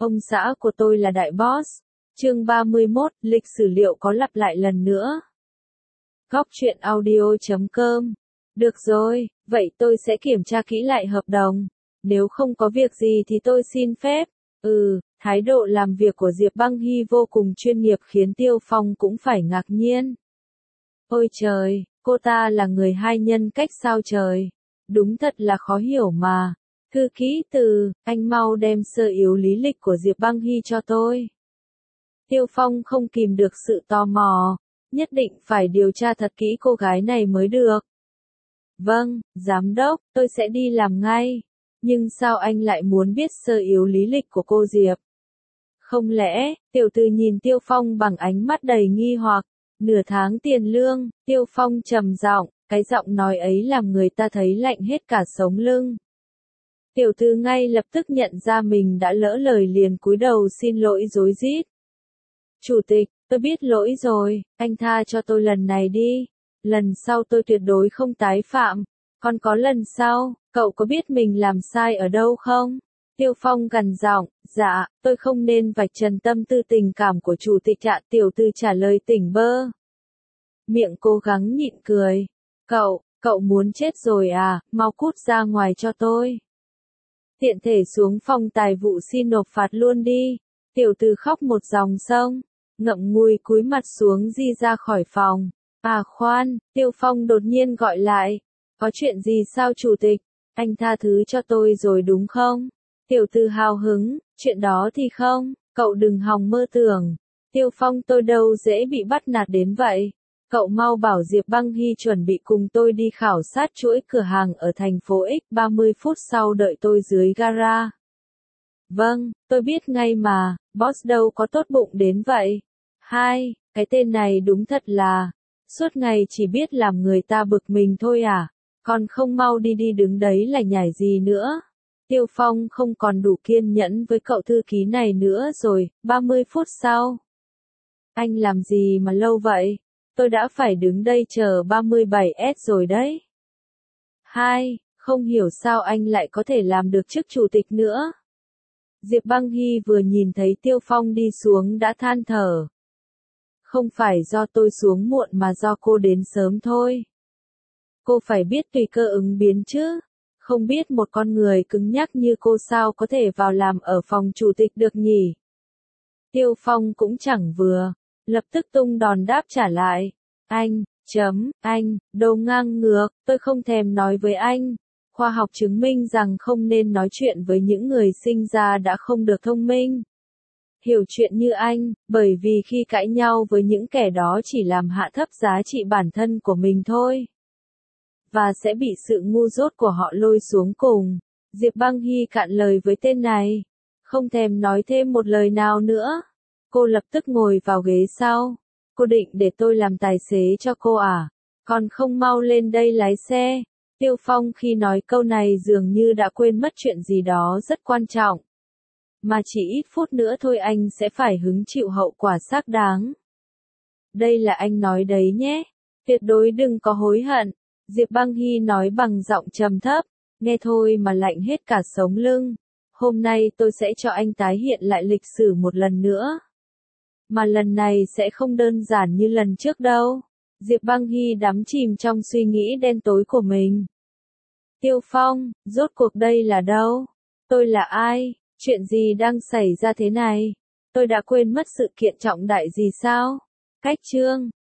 Ông xã của tôi là đại boss. Chương 31, lịch sử liệu có lặp lại lần nữa. Góc truyện audio.com. Được rồi, vậy tôi sẽ kiểm tra kỹ lại hợp đồng. Nếu không có việc gì thì tôi xin phép. Thái độ làm việc của Diệp Băng Hy vô cùng chuyên nghiệp khiến Tiêu Phong cũng phải ngạc nhiên. Ôi trời, cô ta là người hai nhân cách sao trời? Đúng thật là khó hiểu mà. Thư ký từ, anh mau đem sơ yếu lý lịch của Diệp Băng Hy cho tôi. Tiêu Phong không kìm được sự tò mò, nhất định phải điều tra thật kỹ cô gái này mới được. Vâng, giám đốc, tôi sẽ đi làm ngay. Nhưng sao anh lại muốn biết sơ yếu lý lịch của cô Diệp? Không lẽ, tiểu tử nhìn Tiêu Phong bằng ánh mắt đầy nghi hoặc, nửa tháng tiền lương, Tiêu Phong trầm giọng, cái giọng nói ấy làm người ta thấy lạnh hết cả sống lưng. Tiểu tử ngay lập tức nhận ra mình đã lỡ lời liền cúi đầu xin lỗi rối rít. Chủ tịch, tôi biết lỗi rồi, anh tha cho tôi lần này đi. Lần sau tôi tuyệt đối không tái phạm. Còn có lần sau, cậu có biết mình làm sai ở đâu không? Tiêu Phong gằn giọng, dạ, tôi không nên vạch trần tâm tư tình cảm của chủ tịch ạ. Tiểu tư trả lời tỉnh bơ. Miệng cố gắng nhịn cười. Cậu muốn chết rồi à, mau cút ra ngoài cho tôi. Tiện thể xuống phòng tài vụ xin nộp phạt luôn đi. Tiểu tư khóc một dòng sông, ngậm ngùi cúi mặt xuống di ra khỏi phòng. À khoan, Tiêu Phong đột nhiên gọi lại. Có chuyện gì sao chủ tịch? Anh tha thứ cho tôi rồi đúng không? Tiểu tư hào hứng, chuyện đó thì không, cậu đừng hòng mơ tưởng. Tiêu Phong tôi đâu dễ bị bắt nạt đến vậy. Cậu mau bảo Diệp Băng Hy chuẩn bị cùng tôi đi khảo sát chuỗi cửa hàng ở thành phố X 30 phút sau đợi tôi dưới gara. Vâng, tôi biết ngay mà, boss đâu có tốt bụng đến vậy. Hai, cái tên này đúng thật là, suốt ngày chỉ biết làm người ta bực mình thôi à, còn không mau đi đứng đấy là nhảy gì nữa. Tiêu Phong không còn đủ kiên nhẫn với cậu thư ký này nữa rồi, 30 phút sau. Anh làm gì mà lâu vậy? Tôi đã phải đứng đây chờ 37S rồi đấy. Hai, không hiểu sao anh lại có thể làm được chức chủ tịch nữa. Diệp Băng Hy vừa nhìn thấy Tiêu Phong đi xuống đã than thở. Không phải do tôi xuống muộn mà do cô đến sớm thôi. Cô phải biết tùy cơ ứng biến chứ. Không biết một con người cứng nhắc như cô sao có thể vào làm ở phòng chủ tịch được nhỉ? Tiêu Phong cũng chẳng vừa, lập tức tung đòn đáp trả lại. Anh, đồ ngang ngược, tôi không thèm nói với anh. Khoa học chứng minh rằng không nên nói chuyện với những người sinh ra đã không được thông minh. Hiểu chuyện như anh, bởi vì khi cãi nhau với những kẻ đó chỉ làm hạ thấp giá trị bản thân của mình thôi. Và sẽ bị sự ngu dốt của họ lôi xuống cùng. Diệp Băng Hy cạn lời với tên này. Không thèm nói thêm một lời nào nữa. Cô lập tức ngồi vào ghế sau. Cô định để tôi làm tài xế cho cô à? Còn không mau lên đây lái xe. Tiêu Phong khi nói câu này dường như đã quên mất chuyện gì đó rất quan trọng. Mà chỉ ít phút nữa thôi anh sẽ phải hứng chịu hậu quả xác đáng. Đây là anh nói đấy nhé. Tuyệt đối đừng có hối hận. Diệp Băng Hy nói bằng giọng trầm thấp. Nghe thôi mà lạnh hết cả sống lưng. Hôm nay tôi sẽ cho anh tái hiện lại lịch sử một lần nữa. Mà lần này sẽ không đơn giản như lần trước đâu. Diệp Băng Hy đắm chìm trong suy nghĩ đen tối của mình. Tiêu Phong, rốt cuộc đây là đâu? Tôi là ai? Chuyện gì đang xảy ra thế này? Tôi đã quên mất sự kiện trọng đại gì sao? Cách chương